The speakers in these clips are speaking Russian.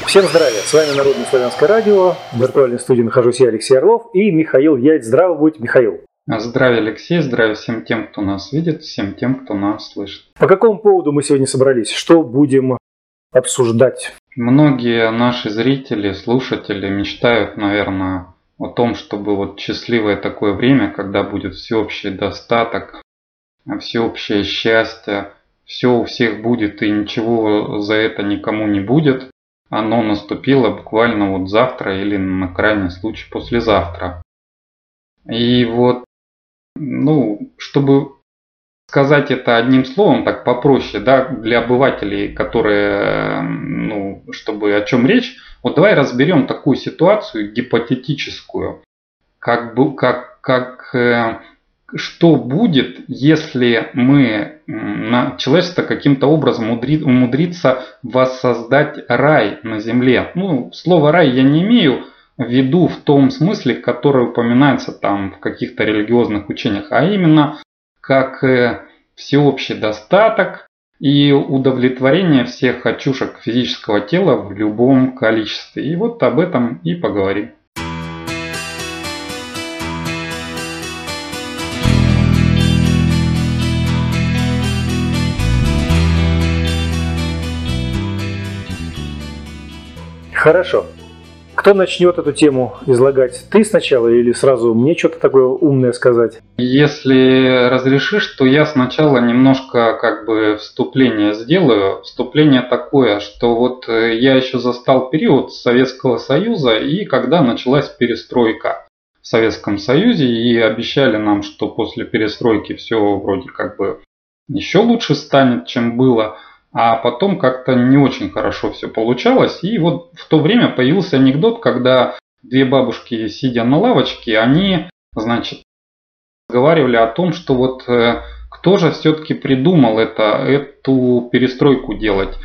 Всем здравия! С вами Народное славянское радио. В виртуальной студии нахожусь я, Алексей Орлов, и Михаил Яйц. Здраво будь, Михаил. Здравия, Алексей. Здравия всем тем, кто нас видит, всем тем, кто нас слышит. По какому поводу мы сегодня собрались? Что будем обсуждать? Многие наши зрители, слушатели мечтают, наверное, о том, чтобы вот счастливое такое время, когда будет всеобщий достаток, всеобщее счастье, все у всех будет и ничего за это никому не будет. Оно наступило буквально вот завтра или на крайний случай послезавтра. И вот, чтобы сказать это одним словом, так попроще, да, для обывателей, которые, чтобы о чем речь, вот давай разберем такую ситуацию гипотетическую, что будет, если человечество каким-то образом умудрится воссоздать рай на земле. Слово рай я не имею в виду в том смысле, который упоминается там в каких-то религиозных учениях, а именно как всеобщий достаток и удовлетворение всех хочушек физического тела в любом количестве. И вот об этом и поговорим. Хорошо. Кто начнет эту тему излагать? Ты сначала или сразу мне что-то такое умное сказать? Если разрешишь, то я сначала немножко вступление сделаю. Вступление такое, что вот я еще застал период Советского Союза, и когда началась перестройка в Советском Союзе, и обещали нам, что после перестройки все вроде еще лучше станет, чем было. А потом как-то не очень хорошо все получалось. И вот в то время появился анекдот, когда две бабушки, сидя на лавочке, они, разговаривали о том, что вот кто же все-таки придумал эту перестройку делать.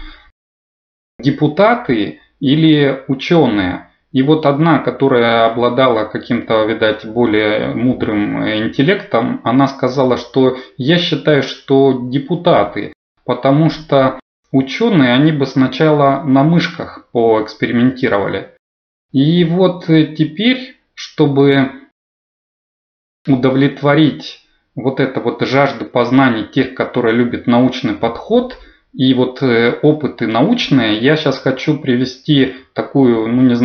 Депутаты или ученые. И вот одна, которая обладала каким-то, видать, более мудрым интеллектом, она сказала, что я считаю, что депутаты. Потому что ученые, они бы сначала на мышках поэкспериментировали. И вот теперь, чтобы удовлетворить вот эту вот жажду познаний тех, которые любят научный подход и вот опыты научные, я сейчас хочу привести такую,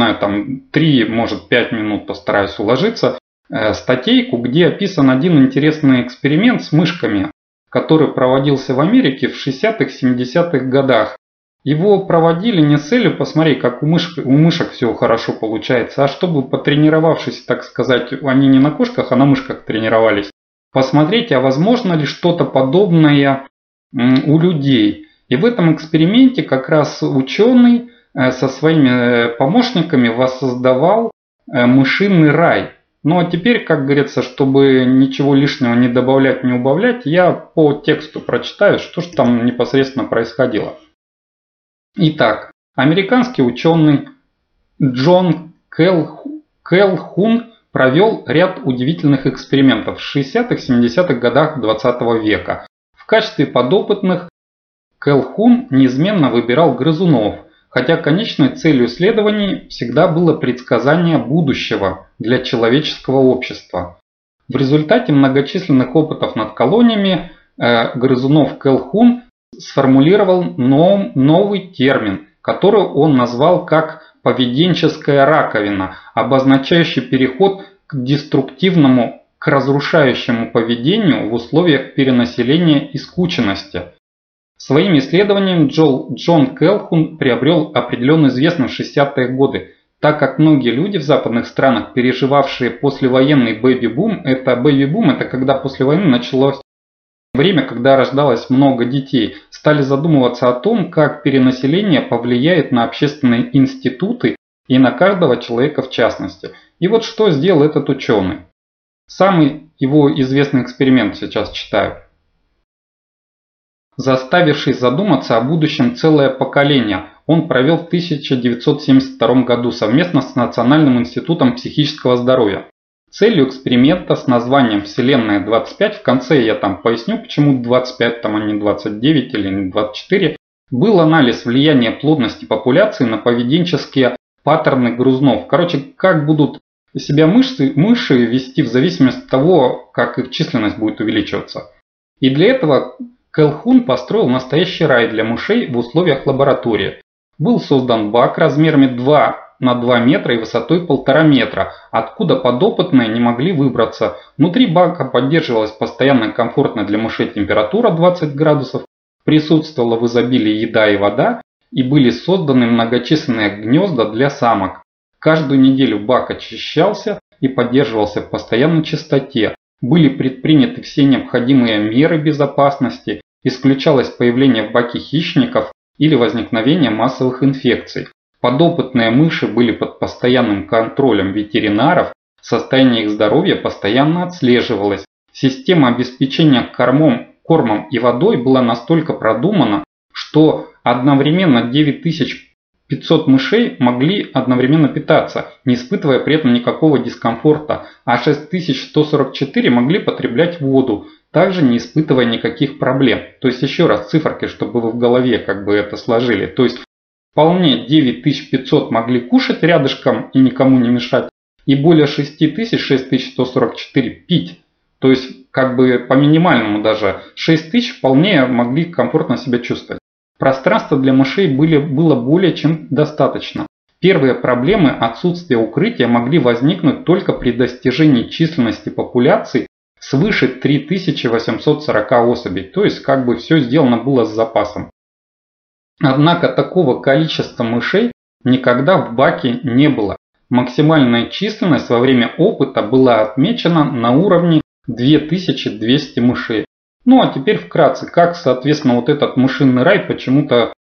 3, может 5 минут постараюсь уложиться, статейку, где описан один интересный эксперимент с мышками, который проводился в Америке в 60-х, 70-х годах. Его проводили не с целью посмотреть, как у мышек все хорошо получается, а чтобы, потренировавшись, так сказать, они не на кошках, а на мышках тренировались, посмотреть, а возможно ли что-то подобное у людей. И в этом эксперименте как раз ученый со своими помощниками воссоздавал мышиный рай. Ну а теперь, как говорится, чтобы ничего лишнего не добавлять, не убавлять, я по тексту прочитаю, что же там непосредственно происходило. Итак, американский ученый Джон Кэлхун провел ряд удивительных экспериментов в 60-х, 70-х годах 20 века. В качестве подопытных Кэлхун неизменно выбирал грызунов, хотя конечной целью исследований всегда было предсказание будущего для человеческого общества. В результате многочисленных опытов над колониями грызунов Кэлхун сформулировал новый термин, который он назвал как поведенческая раковина, обозначающий переход к деструктивному, к разрушающему поведению в условиях перенаселения и скученности. Своим исследованием Джон Кэлхун приобрел определенную известность в 60-е годы, так как многие люди в западных странах, переживавшие послевоенный бэби-бум, это когда после войны началось время, когда рождалось много детей, стали задумываться о том, как перенаселение повлияет на общественные институты и на каждого человека в частности. И вот что сделал этот ученый. Самый его известный эксперимент сейчас читаю. Заставивший задуматься о будущем целое поколение, он провел в 1972 году совместно с Национальным институтом психического здоровья. Целью эксперимента с названием «Вселенная-25», в конце я там поясню, почему 25, а не 29 или не 24, Был анализ влияния плодности популяции на поведенческие паттерны грызунов. Короче, как будут себя мыши вести в зависимости от того, как их численность будет увеличиваться. И для этого Кэлхун построил настоящий рай для мышей в условиях лаборатории. Был создан бак размерами 2 на 2 метра и высотой 1,5 метра, откуда подопытные не могли выбраться. Внутри бака поддерживалась постоянная комфортная для мышей температура 20 градусов, присутствовала в изобилии еда и вода и были созданы многочисленные гнезда для самок. Каждую неделю бак очищался и поддерживался в постоянной чистоте. Были предприняты все необходимые меры безопасности, исключалось появление в баке хищников или возникновение массовых инфекций. Подопытные мыши были под постоянным контролем ветеринаров, состояние их здоровья постоянно отслеживалось. Система обеспечения кормом и водой была настолько продумана, что одновременно 9500 мышей могли одновременно питаться, не испытывая при этом никакого дискомфорта, а 6144 могли потреблять воду, также не испытывая никаких проблем. То есть еще раз циферки, чтобы вы в голове как бы это сложили. То есть вполне 9500 могли кушать рядышком и никому не мешать, и более 6000, 6144 пить. То есть как бы по минимальному даже 6000 вполне могли комфортно себя чувствовать. Пространства для мышей было более чем достаточно. Первые проблемы отсутствия укрытия могли возникнуть только при достижении численности популяции свыше 3840 особей. То есть как бы все сделано было с запасом. Однако такого количества мышей никогда в баке не было. Максимальная численность во время опыта была отмечена на уровне 2200 мышей. Ну а теперь вкратце, как соответственно вот этот мышиный рай почему-то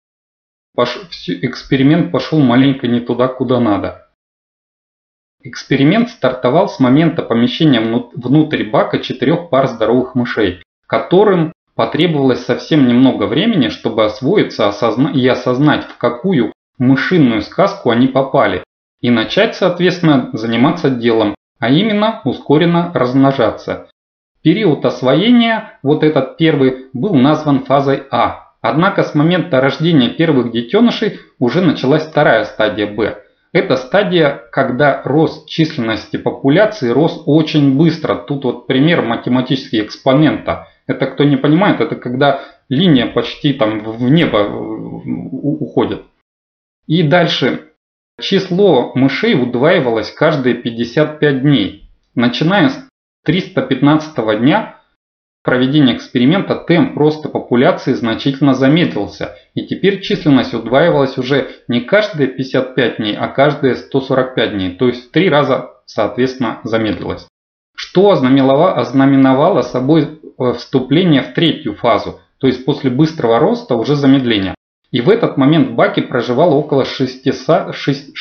эксперимент пошел маленько не туда, куда надо. Эксперимент стартовал с момента помещения внутрь бака 4 пар здоровых мышей, которым потребовалось совсем немного времени, чтобы освоиться и осознать, в какую мышиную сказку они попали, и начать, соответственно, заниматься делом, а именно ускоренно размножаться. Период освоения, вот этот первый, был назван фазой А. Однако с момента рождения первых детенышей уже началась вторая стадия Б. Это стадия, когда рост численности популяции рос очень быстро. Тут вот пример математический экспонента. Это кто не понимает, это когда линия почти там в небо уходит. И дальше. Число мышей удваивалось каждые 55 дней. Начиная с 315 дня проведения эксперимента темп роста популяции значительно замедлился, и теперь численность удваивалась уже не каждые 55 дней, а каждые 145 дней, то есть в 3 раза, соответственно, замедлилась. Что ознаменовало собой вступление в третью фазу, то есть после быстрого роста уже замедление. И в этот момент в баке проживало около 600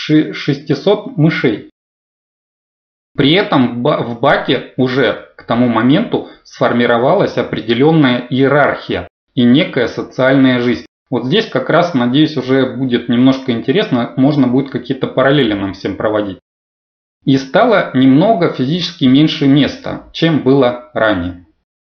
мышей. При этом в баке уже к тому моменту сформировалась определенная иерархия и некая социальная жизнь. Вот здесь как раз, надеюсь, уже будет немножко интересно, можно будет какие-то параллели нам всем проводить. И стало немного физически меньше места, чем было ранее.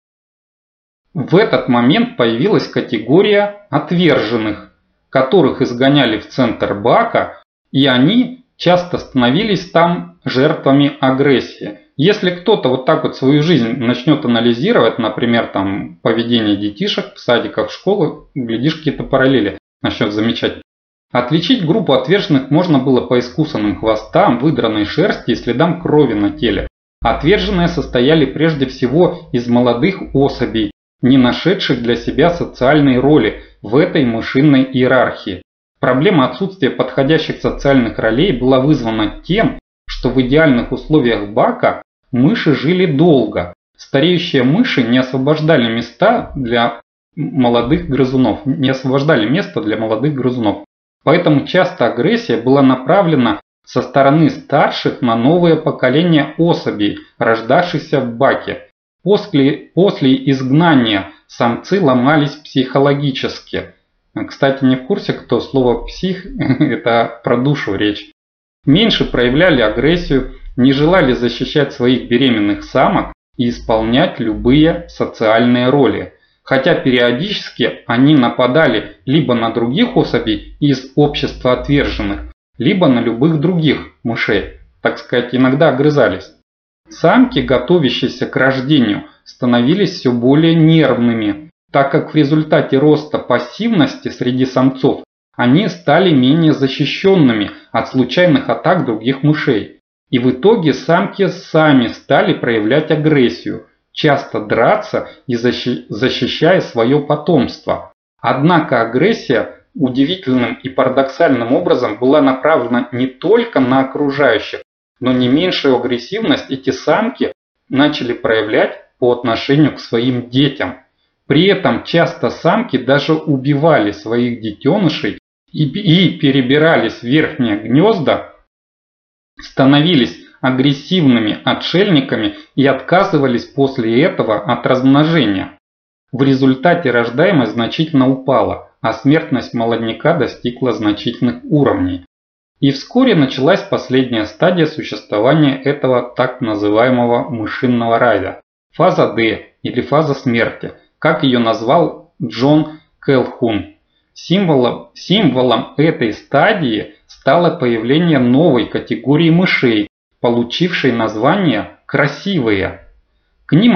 В этот момент появилась категория отверженных, которых изгоняли в центр бака, и они часто становились там жертвами агрессии. Если кто-то вот так вот свою жизнь начнет анализировать, например, там поведение детишек в садиках, в школах, глядишь, какие-то параллели начнет замечать. Отличить группу отверженных можно было по искусанным хвостам, выдранной шерсти и следам крови на теле. Отверженные состояли прежде всего из молодых особей, не нашедших для себя социальной роли в этой мышиной иерархии. Проблема отсутствия подходящих социальных ролей была вызвана тем, что в идеальных условиях бака мыши жили долго. Стареющие мыши не освобождали места для молодых грызунов. Поэтому часто агрессия была направлена со стороны старших на новое поколение особей, рождавшихся в баке. После изгнания самцы ломались психологически. Кстати, не в курсе, кто слово «псих» – это про душу речь. Меньше проявляли агрессию, не желали защищать своих беременных самок и исполнять любые социальные роли. хотя периодически они нападали либо на других особей из общества отверженных, либо на любых других мышей, так сказать, иногда огрызались. Самки, готовящиеся к рождению, становились все более нервными, так как в результате роста пассивности среди самцов они стали менее защищенными от случайных атак других мышей. И в итоге самки сами стали проявлять агрессию, часто драться и защищая свое потомство. Однако агрессия удивительным и парадоксальным образом была направлена не только на окружающих, но не меньшую агрессивность эти самки начали проявлять по отношению к своим детям. При этом часто самки даже убивали своих детенышей и перебирались в верхние гнезда, становились агрессивными отшельниками и отказывались после этого от размножения. В результате рождаемость значительно упала, а смертность молодняка достигла значительных уровней. И вскоре началась последняя стадия существования этого так называемого мышиного рая – фаза D или фаза смерти, как ее назвал Джон Кэлхун. Символом этой стадии стало появление новой категории мышей, получившей название «красивые». К ним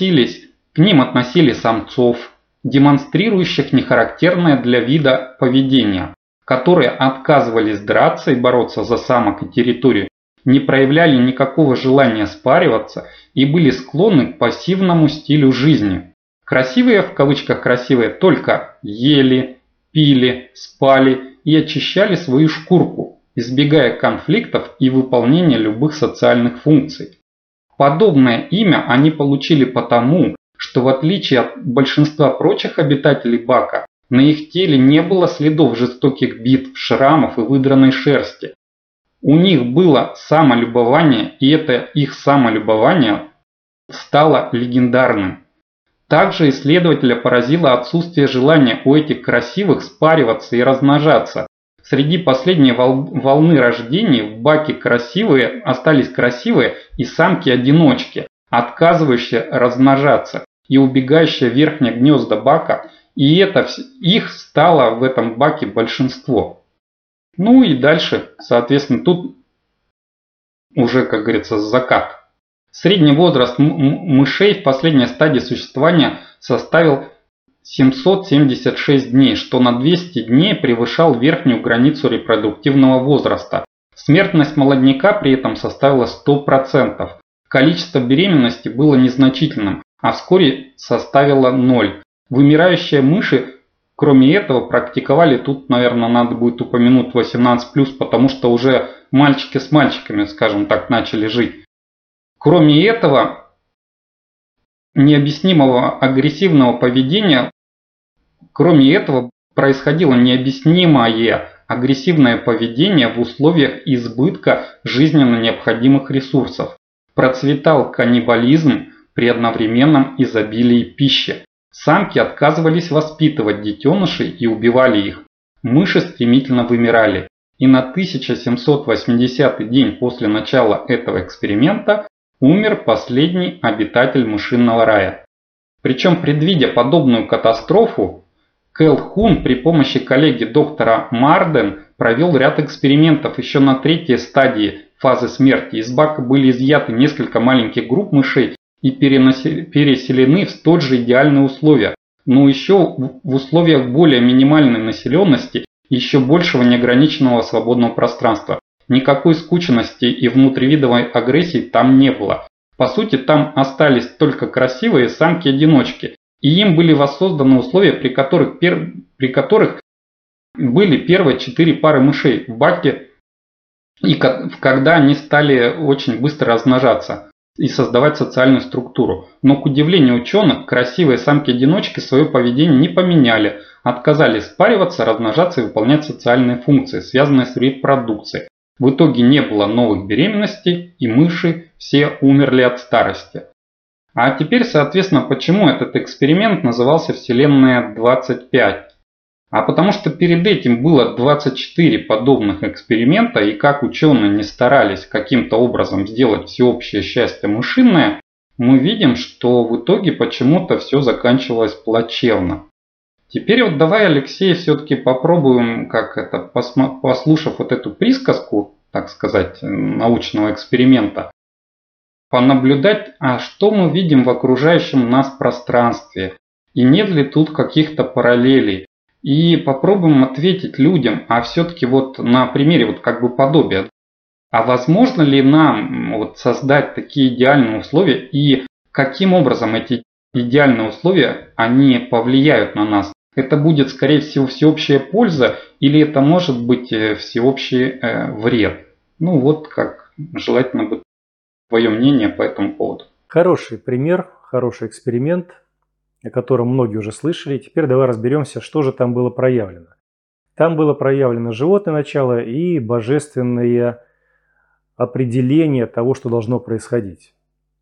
относили самцов, демонстрирующих нехарактерное для вида поведение, которые отказывались драться и бороться за самок и территорию, не проявляли никакого желания спариваться и были склонны к пассивному стилю жизни. Красивые, в кавычках красивые, только ели, пили, спали и очищали свою шкурку, избегая конфликтов и выполнения любых социальных функций. Подобное имя они получили потому, что в отличие от большинства прочих обитателей Бака, на их теле не было следов жестоких битв, шрамов и выдранной шерсти. У них было самолюбование, и это их самолюбование стало легендарным. Также исследователя поразило отсутствие желания у этих красивых спариваться и размножаться. Среди последней волны рождений в Баке остались красивые и самки-одиночки, отказывающие размножаться и убегающие в верхние гнезда Бака, и их стало в этом Баке большинство. Ну и дальше, соответственно, тут уже, как говорится, закат. Средний возраст мышей в последней стадии существования составил 776 дней, что на 200 дней превышал верхнюю границу репродуктивного возраста. Смертность молодняка при этом составила 100%. Количество беременности было незначительным, а вскоре составило 0. Вымирающие мыши, кроме этого, практиковали, тут, наверное, надо будет упомянуть 18+, потому что уже мальчики с мальчиками, скажем так, начали жить. Кроме этого, происходило необъяснимое агрессивное поведение в условиях избытка жизненно необходимых ресурсов. Процветал каннибализм при одновременном изобилии пищи. Самки отказывались воспитывать детенышей и убивали их. Мыши стремительно вымирали. И на 1780 день после начала этого эксперимента умер последний обитатель мышиного рая. Причем, предвидя подобную катастрофу, Кэлхун при помощи коллеги доктора Марден провел ряд экспериментов еще на третьей стадии фазы смерти. Из Бака были изъяты несколько маленьких групп мышей и переселены в столь же идеальные условия, но еще в условиях более минимальной населенности и еще большего неограниченного свободного пространства. Никакой скученности и внутривидовой агрессии там не было. По сути, там остались только красивые самки-одиночки, и им были воссозданы условия, при которых были первые 4 пары мышей в Баке, и когда они стали очень быстро размножаться и создавать социальную структуру. Но, к удивлению ученых, красивые самки-одиночки свое поведение не поменяли, отказались спариваться, размножаться и выполнять социальные функции, связанные с репродукцией. В итоге не было новых беременностей, и мыши все умерли от старости. А теперь, соответственно, почему этот эксперимент назывался Вселенная 25? А потому что перед этим было 24 подобных эксперимента, и как ученые не старались каким-то образом сделать всеобщее счастье мышиное, мы видим, что в итоге почему-то все заканчивалось плачевно. Теперь вот давай, Алексей, все-таки попробуем, послушав вот эту присказку, так сказать, научного эксперимента, понаблюдать, а что мы видим в окружающем нас пространстве, и нет ли тут каких-то параллелей. И попробуем ответить людям, а все-таки вот на примере вот как бы подобия, а возможно ли нам вот создать такие идеальные условия, и каким образом эти идеальные условия, они повлияют на нас? Это будет, скорее всего, всеобщая польза, или это может быть всеобщий вред? Ну вот как желательно бы твое мнение по этому поводу. Хороший пример, хороший эксперимент, о котором многие уже слышали. Теперь давай разберемся, что же там было проявлено. Там было проявлено животное начало и божественное определение того, что должно происходить.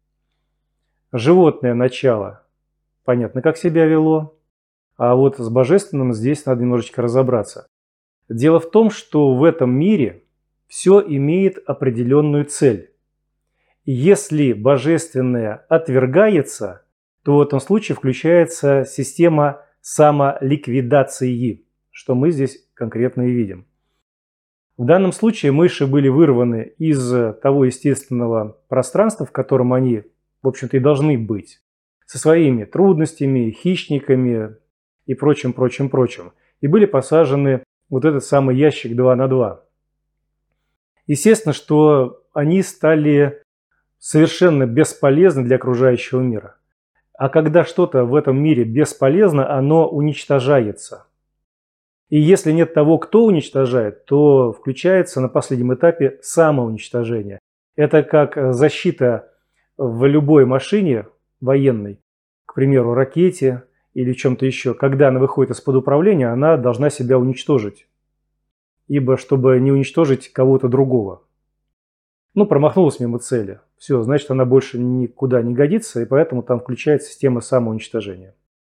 Животное начало, понятно, как себя вело, а вот с божественным здесь надо немножечко разобраться. Дело в том, что в этом мире все имеет определенную цель. И если божественное отвергается, то в этом случае включается система самоликвидации, что мы здесь конкретно и видим. В данном случае мыши были вырваны из того естественного пространства, в котором они, в общем-то, и должны быть, со своими трудностями, хищниками и прочим. И были посажены вот этот самый ящик 2 на 2. Естественно, что они стали совершенно бесполезны для окружающего мира. А когда что-то в этом мире бесполезно, оно уничтожается. И если нет того, кто уничтожает, то включается на последнем этапе самоуничтожение. Это как защита в любой машине военной, к примеру, ракете или чем-то еще. Когда она выходит из-под управления, она должна себя уничтожить. Ибо чтобы не уничтожить кого-то другого. Промахнулась мимо цели. Все, значит, она больше никуда не годится, и поэтому там включается система самоуничтожения.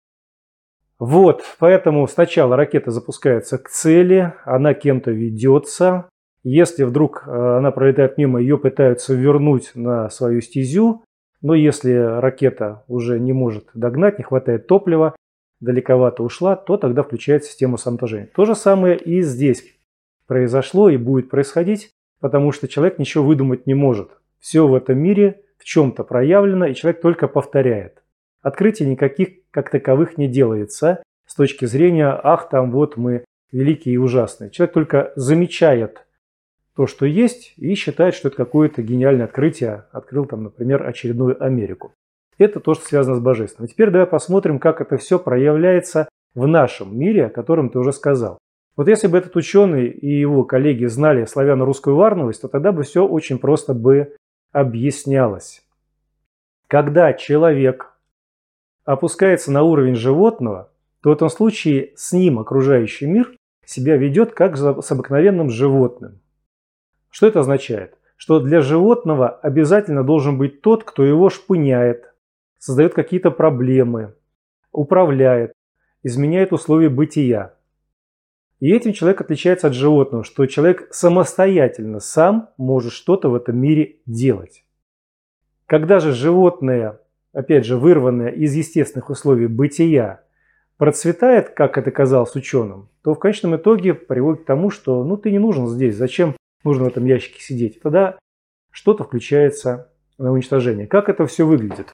Вот, поэтому сначала ракета запускается к цели, она кем-то ведется. Если вдруг она пролетает мимо, ее пытаются вернуть на свою стезю. Но если ракета уже не может догнать, не хватает топлива, далековато ушла, то тогда включается система самоуничтожения. То же самое и здесь произошло и будет происходить, потому что человек ничего выдумать не может. Все в этом мире в чем-то проявлено, и человек только повторяет. Открытий никаких как таковых не делается с точки зрения «ах, там вот мы великие и ужасные». Человек только замечает то, что есть, и считает, что это какое-то гениальное открытие. Открыл там, например, очередную Америку. Это то, что связано с божественным. Теперь давай посмотрим, как это все проявляется в нашем мире, о котором ты уже сказал. Вот если бы этот ученый и его коллеги знали славяно-русскую варновость, то тогда бы все очень просто бы объяснялось. Когда человек опускается на уровень животного, то в этом случае с ним окружающий мир себя ведет как с обыкновенным животным. Что это означает? Что для животного обязательно должен быть тот, кто его шпыняет, создает какие-то проблемы, управляет, изменяет условия бытия. И этим человек отличается от животного, что человек самостоятельно сам может что-то в этом мире делать. Когда же животное, опять же, вырванное из естественных условий бытия, процветает, как это казалось ученым, то в конечном итоге приводит к тому, что ты не нужен здесь, зачем нужно в этом ящике сидеть. Тогда что-то включается на уничтожение. Как это все выглядит?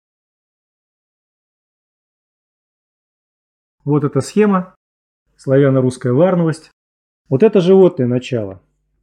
Вот эта схема, славяно-русская варновость. Вот это животное начало.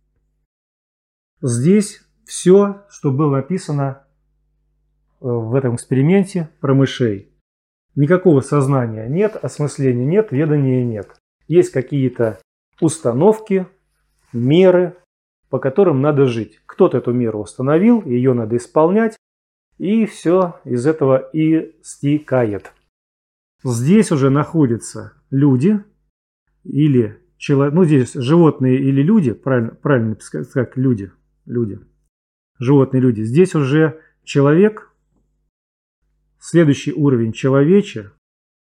Здесь все, что было написано в этом эксперименте про мышей. Никакого сознания нет, осмысления нет, ведания нет. Есть какие-то установки, меры, по которым надо жить. Кто-то эту меру установил, ее надо исполнять, и все из этого и стекает. Здесь уже находятся люди или человек, здесь животные или люди, правильно сказать, люди, животные люди. Здесь уже человек. Следующий уровень человече.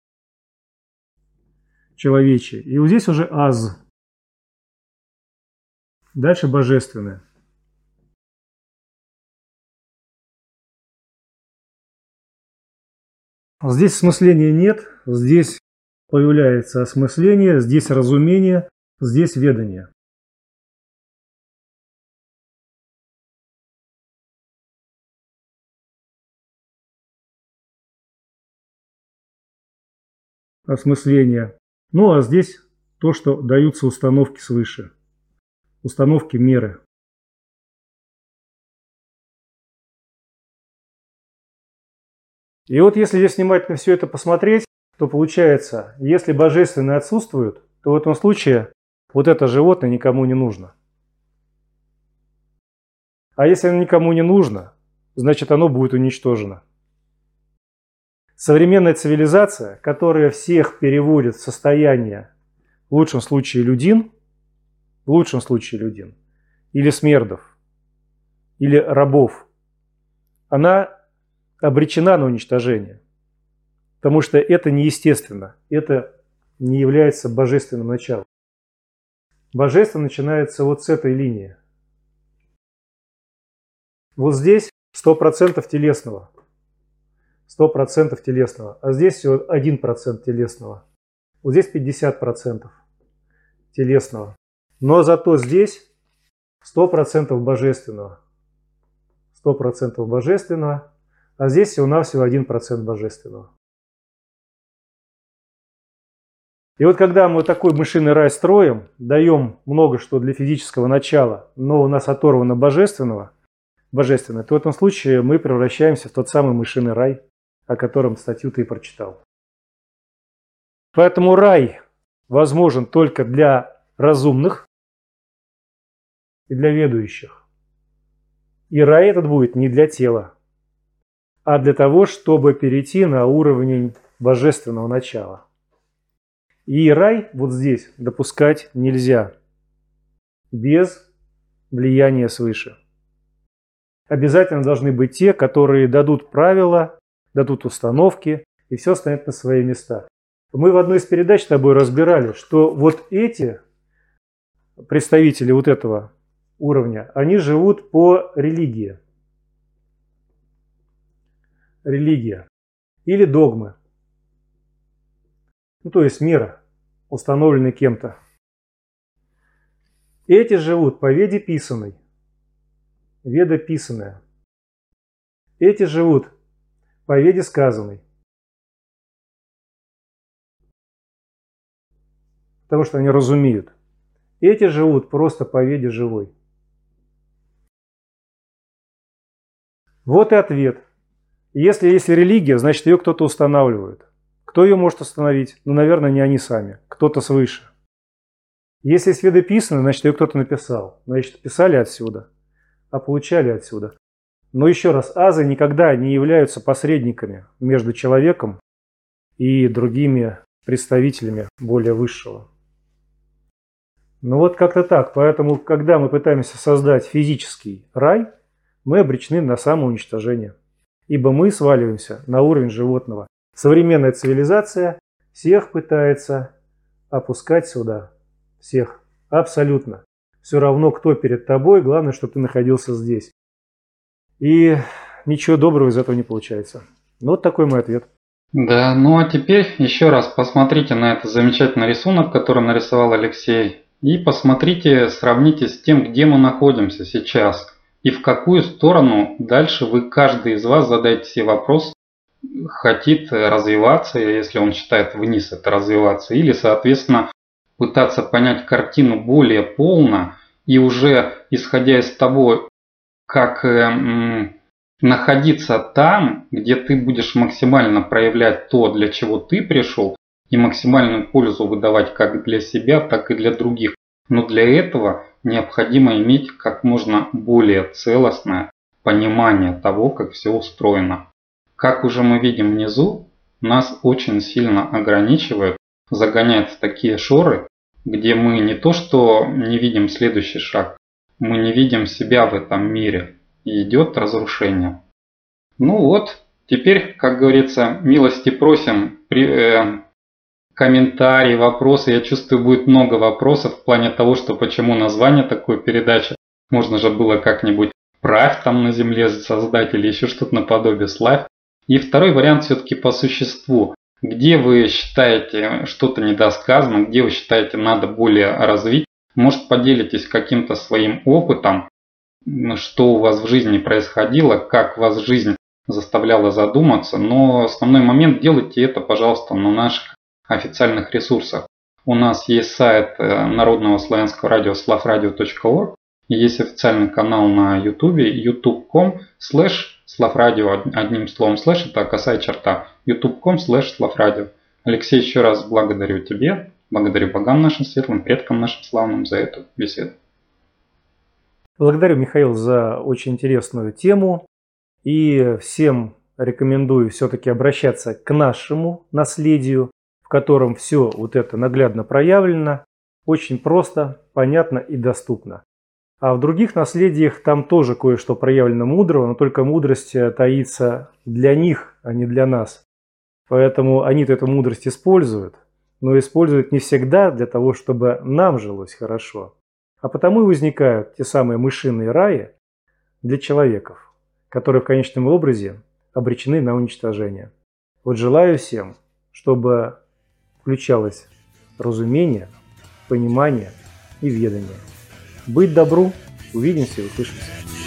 И вот здесь уже аз. Дальше божественное. Здесь осмысления нет, здесь появляется осмысление, здесь разумение, здесь ведание. Осмысление. Ну а здесь то, что даются установки свыше. Установки меры. И вот если здесь внимательно все это посмотреть, то получается, если божественное отсутствует, то в этом случае вот это животное никому не нужно. А если оно никому не нужно, значит оно будет уничтожено. Современная цивилизация, которая всех переводит в состояние, в лучшем случае людин, или смердов, или рабов, она обречена на уничтожение. Потому что это неестественно, это не является божественным началом. Божество начинается вот с этой линии. Вот здесь 100% телесного. 100% телесного. А здесь всего 1% телесного. Вот здесь 50% телесного. Но зато здесь 100% божественного. 100% божественного. А здесь всего-навсего 1% божественного. И вот когда мы такой мышиный рай строим, даем много что для физического начала, но у нас оторвано божественное, то в этом случае мы превращаемся в тот самый мышиный рай, о котором статью ты и прочитал. Поэтому рай возможен только для разумных и для ведущих. И рай этот будет не для тела, а для того, чтобы перейти на уровень божественного начала. И рай вот здесь допускать нельзя без влияния свыше. Обязательно должны быть те, которые дадут правила, дадут установки, и все станет на свои места. Мы в одной из передач с тобой разбирали, что вот эти представители вот этого уровня, они живут по религии. Религия или догмы. Ну, то есть мера, установленный кем-то. Эти живут по веде писаной. Веда писаная. Эти живут по веде сказанной. Потому что они разумеют. Эти живут просто по веде живой. Вот и ответ. Если есть религия, значит ее кто-то устанавливает. Кто ее может установить? Ну, наверное, не они сами. Кто-то свыше. Если есть веды писаны, значит ее кто-то написал. Значит, писали отсюда, а получали отсюда. Но еще раз, азы никогда не являются посредниками между человеком и другими представителями более высшего. Ну вот как-то так. Поэтому, когда мы пытаемся создать физический рай, мы обречены на самоуничтожение. Ибо мы сваливаемся на уровень животного. Современная цивилизация всех пытается опускать сюда. Всех. Абсолютно. Все равно, кто перед тобой, главное, чтобы ты находился здесь. И ничего доброго из этого не получается. Ну, вот такой мой ответ. Да, ну а теперь еще раз посмотрите на этот замечательный рисунок, который нарисовал Алексей. И посмотрите, сравните с тем, где мы находимся сейчас. И в какую сторону дальше вы, каждый из вас, задайте себе вопрос, хотит развиваться, если он считает вниз это развиваться, или, соответственно, пытаться понять картину более полно и уже исходя из того, как находиться там, где ты будешь максимально проявлять то, для чего ты пришел, и максимальную пользу выдавать как для себя, так и для других. Но для этого необходимо иметь как можно более целостное понимание того, как все устроено. Как уже мы видим внизу, нас очень сильно ограничивает, загоняют в такие шоры, где мы не то что не видим следующий шаг, мы не видим себя в этом мире, и идет разрушение. Ну вот, теперь, как говорится, милости просим, комментарии, вопросы. Я чувствую, будет много вопросов в плане того, что почему название такой передачи. Можно же было как-нибудь «Правь там на земле создать» или еще что-то наподобие «Славь». И второй вариант все-таки по существу. Где вы считаете что-то недосказано, где вы считаете надо более развить, может поделитесь каким-то своим опытом, что у вас в жизни происходило, как вас жизнь заставляла задуматься, но основной момент делайте это, пожалуйста, на наших официальных ресурсах. У нас есть сайт Народного славянского радио slavradio.org, и есть официальный канал на YouTube, youtube.com/slavradio, одним словом слэш, это косая черта, youtube.com/slavradio. Алексей, еще раз благодарю тебе, благодарю богам нашим светлым, предкам нашим славным за эту беседу. Благодарю, Михаил, за очень интересную тему. И всем рекомендую все-таки обращаться к нашему наследию, в котором все вот это наглядно проявлено, очень просто, понятно и доступно. А в других наследиях там тоже кое-что проявлено мудрого, но только мудрость таится для них, а не для нас. Поэтому они-то эту мудрость используют, но используют не всегда для того, чтобы нам жилось хорошо. А потому и возникают те самые мышиные раи для человеков, которые в конечном образе обречены на уничтожение. Вот желаю всем, чтобы включалось разумение, понимание и ведание. Быть добру, увидимся и услышимся.